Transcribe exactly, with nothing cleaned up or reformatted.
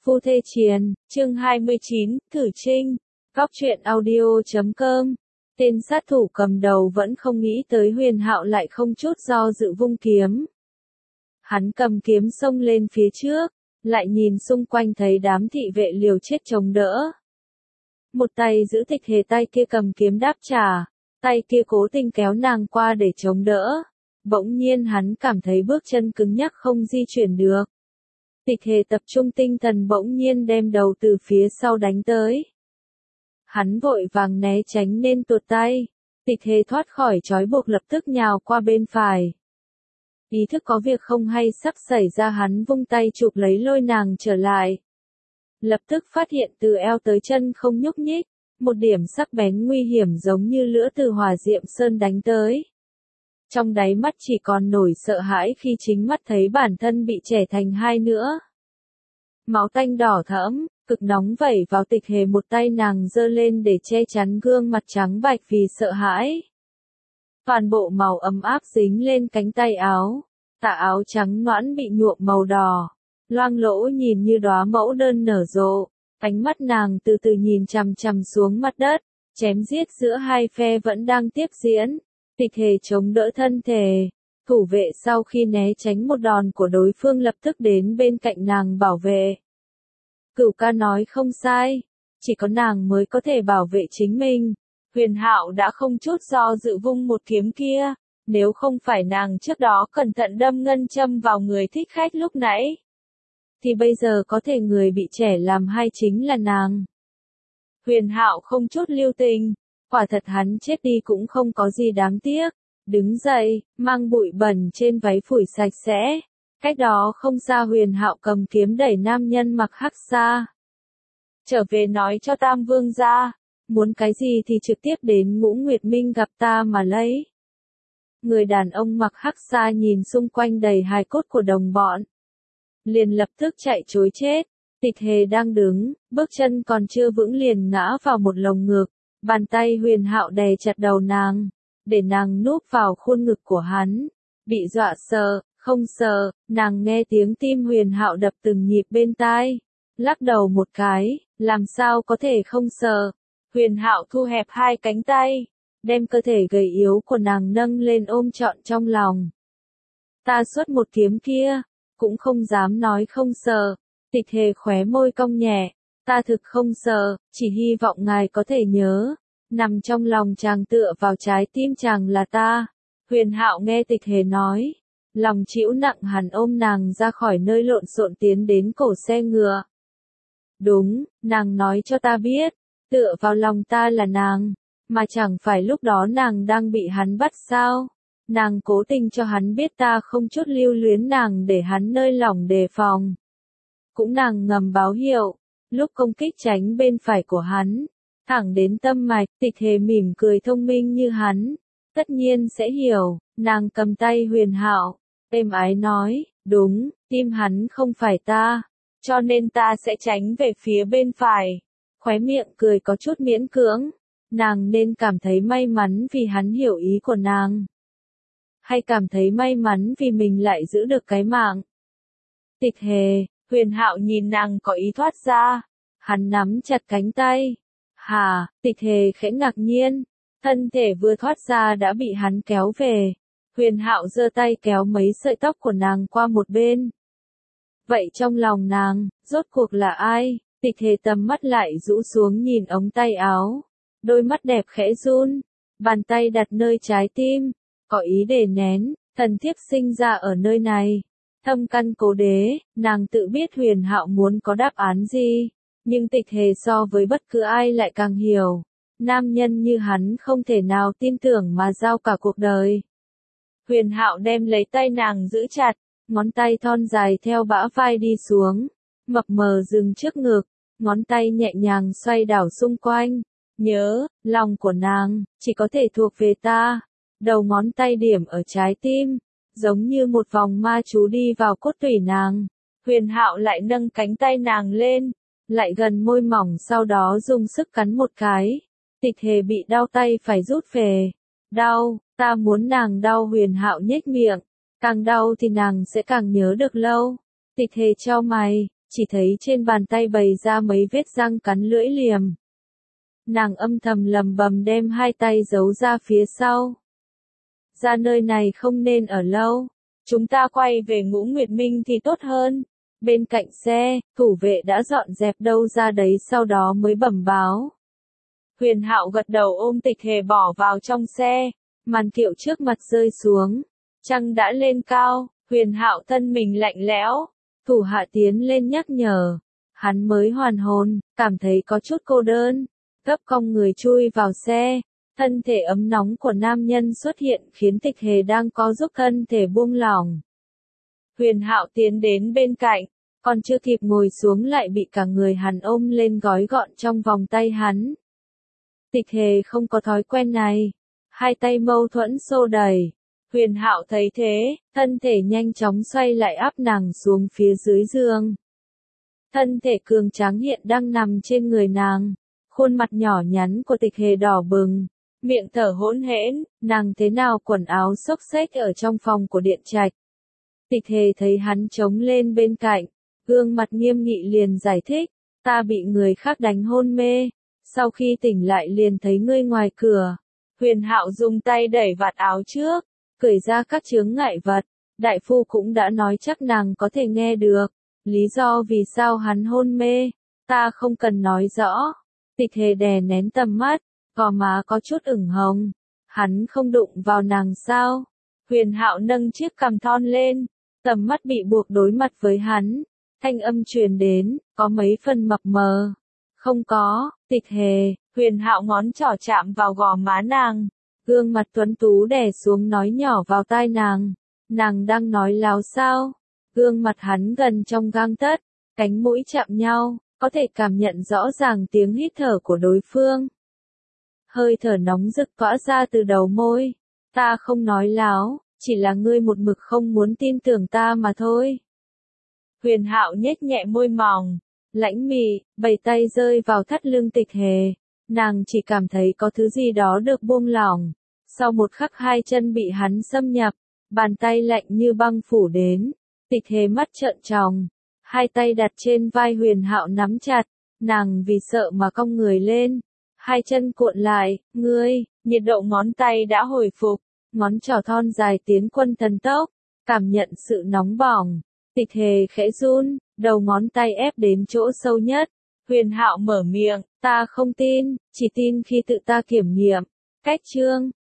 Phu thê triền, chương hai mươi chín, Cử Trinh, Góc truyện audio chấm com. Tên sát thủ cầm đầu vẫn không nghĩ tới Huyền Hạo lại không chút do dự vung kiếm. Hắn cầm kiếm xông lên phía trước, lại nhìn xung quanh thấy đám thị vệ liều chết chống đỡ. Một tay giữ Tịch Hề, tay kia cầm kiếm đáp trả, tay kia cố tình kéo nàng qua để chống đỡ. Bỗng nhiên hắn cảm thấy bước chân cứng nhắc không di chuyển được. Tịch Hề tập trung tinh thần bỗng nhiên đem đầu từ phía sau đánh tới. Hắn vội vàng né tránh nên tuột tay. Tịch Hề thoát khỏi trói buộc lập tức nhào qua bên phải. Ý thức có việc không hay sắp xảy ra, hắn vung tay chụp lấy lôi nàng trở lại. Lập tức phát hiện từ eo tới chân không nhúc nhích, một điểm sắc bén nguy hiểm giống như lửa từ Hỏa Diệm Sơn đánh tới. Trong đáy mắt chỉ còn nổi sợ hãi khi chính mắt thấy bản thân bị chẻ thành hai nữa. Máu tanh đỏ thẫm, cực nóng vẩy vào Tịch Hề, một tay nàng giơ lên để che chắn gương mặt trắng bạch vì sợ hãi. Toàn bộ màu ấm áp dính lên cánh tay áo, tà áo trắng nõn bị nhuộm màu đỏ, loang lỗ nhìn như đóa mẫu đơn nở rộ. Ánh mắt nàng từ từ nhìn chằm chằm xuống mặt đất, chém giết giữa hai phe vẫn đang tiếp diễn. Tịch Hề chống đỡ thân thể, thủ vệ sau khi né tránh một đòn của đối phương lập tức đến bên cạnh nàng bảo vệ. Cửu ca nói không sai, chỉ có nàng mới có thể bảo vệ chính mình. Huyền Hạo đã không chút do dự vung một kiếm kia, nếu không phải nàng trước đó cẩn thận đâm ngân châm vào người thích khách lúc nãy, thì bây giờ có thể người bị trẻ làm hai chính là nàng. Huyền Hạo không chút lưu tình, quả thật hắn chết đi cũng không có gì đáng tiếc. Đứng dậy, mang bụi bẩn trên váy phủi sạch sẽ. Cách đó không xa Huyền Hạo cầm kiếm đẩy nam nhân mặc hắc sa. Trở về nói cho Tam Vương gia, muốn cái gì thì trực tiếp đến Ngũ Nguyệt Minh gặp ta mà lấy. Người đàn ông mặc hắc sa nhìn xung quanh đầy hài cốt của đồng bọn, liền lập tức chạy trối chết. Tịch Hề đang đứng, bước chân còn chưa vững liền ngã vào một lồng ngực. Bàn tay Huyền Hạo đè chặt đầu nàng, để nàng núp vào khuôn ngực của hắn. Bị dọa sợ, không sợ, nàng nghe tiếng tim Huyền Hạo đập từng nhịp bên tai, lắc đầu một cái, làm sao có thể không sợ. Huyền Hạo thu hẹp hai cánh tay, đem cơ thể gầy yếu của nàng nâng lên ôm trọn trong lòng. Ta xuất một kiếm kia, cũng không dám nói không sợ. Tịch Hề khóe môi cong nhẹ. Ta thực không sợ, chỉ hy vọng ngài có thể nhớ, nằm trong lòng chàng tựa vào trái tim chàng là ta. Huyền Hạo nghe Tịch Hề nói, lòng chịu nặng, hẳn ôm nàng ra khỏi nơi lộn xộn tiến đến cổ xe ngựa. Đúng, nàng nói cho ta biết, tựa vào lòng ta là nàng, mà chẳng phải lúc đó nàng đang bị hắn bắt sao? Nàng cố tình cho hắn biết ta không chút lưu luyến nàng để hắn nơi lòng đề phòng. Cũng nàng ngầm báo hiệu, lúc công kích tránh bên phải của hắn, thẳng đến tâm mạch. Tịch Hề mỉm cười, thông minh như hắn, tất nhiên sẽ hiểu. Nàng cầm tay Huyền Hạo, êm ái nói, đúng, tim hắn không phải ta, cho nên ta sẽ tránh về phía bên phải. Khóe miệng cười có chút miễn cưỡng, nàng nên cảm thấy may mắn vì hắn hiểu ý của nàng, hay cảm thấy may mắn vì mình lại giữ được cái mạng. Tịch Hề, Huyền Hạo nhìn nàng có ý thoát ra, hắn nắm chặt cánh tay. Hà, Tịch Hề khẽ ngạc nhiên, thân thể vừa thoát ra đã bị hắn kéo về. Huyền Hạo giơ tay kéo mấy sợi tóc của nàng qua một bên. Vậy trong lòng nàng, rốt cuộc là ai? Tịch Hề tầm mắt lại rũ xuống nhìn ống tay áo, đôi mắt đẹp khẽ run, bàn tay đặt nơi trái tim, có ý để nén. Thần thiếp sinh ra ở nơi này, thâm căn cố đế, nàng tự biết Huyền Hạo muốn có đáp án gì, nhưng Tịch Hề so với bất cứ ai lại càng hiểu, nam nhân như hắn không thể nào tin tưởng mà giao cả cuộc đời. Huyền Hạo đem lấy tay nàng giữ chặt, ngón tay thon dài theo bả vai đi xuống, mập mờ dừng trước ngực, ngón tay nhẹ nhàng xoay đảo xung quanh. Nhớ, lòng của nàng chỉ có thể thuộc về ta. Đầu ngón tay điểm ở trái tim, giống như một vòng ma chú đi vào cốt tủy nàng. Huyền Hạo lại nâng cánh tay nàng lên, lại gần môi mỏng, sau đó dùng sức cắn một cái. Tịch Hề bị đau tay phải rút về. Đau, ta muốn nàng đau. Huyền Hạo nhếch miệng, càng đau thì nàng sẽ càng nhớ được lâu. Tịch Hề chau mày, chỉ thấy trên bàn tay bày ra mấy vết răng cắn lưỡi liềm. Nàng âm thầm lầm bầm đem hai tay giấu ra phía sau. Ra nơi này không nên ở lâu, chúng ta quay về Ngũ Nguyệt Minh thì tốt hơn. Bên cạnh xe, thủ vệ đã dọn dẹp đâu ra đấy sau đó mới bẩm báo. Huyền Hạo gật đầu ôm Tịch Hề bỏ vào trong xe, màn kiệu trước mặt rơi xuống, trăng đã lên cao, Huyền Hạo thân mình lạnh lẽo, thủ hạ tiến lên nhắc nhở, hắn mới hoàn hồn, cảm thấy có chút cô đơn, gấp cong người chui vào xe, thân thể ấm nóng của nam nhân xuất hiện khiến Tịch Hề đang có giúp thân thể buông lỏng. Huyền Hạo tiến đến bên cạnh, còn chưa kịp ngồi xuống lại bị cả người hắn ôm lên gói gọn trong vòng tay hắn. Tịch Hề không có thói quen này, hai tay mâu thuẫn xô đẩy. Huyền Hạo thấy thế, thân thể nhanh chóng xoay lại áp nàng xuống phía dưới giường. Thân thể cường tráng hiện đang nằm trên người nàng, khuôn mặt nhỏ nhắn của Tịch Hề đỏ bừng, miệng thở hỗn hển, nàng thế nào quần áo xốc xếch ở trong phòng của Điện Trạch. Tịch Hề thấy hắn trống lên bên cạnh, gương mặt nghiêm nghị liền giải thích, ta bị người khác đánh hôn mê, sau khi tỉnh lại liền thấy ngươi ngoài cửa. Huyền Hạo dùng tay đẩy vạt áo trước, cởi ra các chướng ngại vật, đại phu cũng đã nói chắc nàng có thể nghe được, lý do vì sao hắn hôn mê, ta không cần nói rõ. Tịch Hề đè nén tầm mắt, gò má có chút ửng hồng, hắn không đụng vào nàng sao? Huyền Hạo nâng chiếc cằm thon lên, tầm mắt bị buộc đối mặt với hắn, thanh âm truyền đến, có mấy phần mập mờ. Không có, Tịch Hề, Huyền Hạo ngón trỏ chạm vào gò má nàng, gương mặt tuấn tú đè xuống nói nhỏ vào tai nàng, nàng đang nói láo sao? Gương mặt hắn gần trong gang tấc, cánh mũi chạm nhau, có thể cảm nhận rõ ràng tiếng hít thở của đối phương. Hơi thở nóng rực tỏa ra từ đầu môi, ta không nói láo, chỉ là ngươi một mực không muốn tin tưởng ta mà thôi. Huyền Hạo nhếch nhẹ môi mỏng, lãnh mị, bày tay rơi vào thắt lưng Tịch Hề, nàng chỉ cảm thấy có thứ gì đó được buông lỏng, sau một khắc hai chân bị hắn xâm nhập, bàn tay lạnh như băng phủ đến, Tịch Hề mắt trợn tròng, hai tay đặt trên vai Huyền Hạo nắm chặt, nàng vì sợ mà cong người lên, hai chân cuộn lại, ngươi, nhiệt độ ngón tay đã hồi phục, ngón trỏ thon dài tiến quân thần tốc, cảm nhận sự nóng bỏng. Tịch Hề khẽ run, đầu ngón tay ép đến chỗ sâu nhất. Huyền Hạo mở miệng, ta không tin, chỉ tin khi tự ta kiểm nghiệm. Cách chương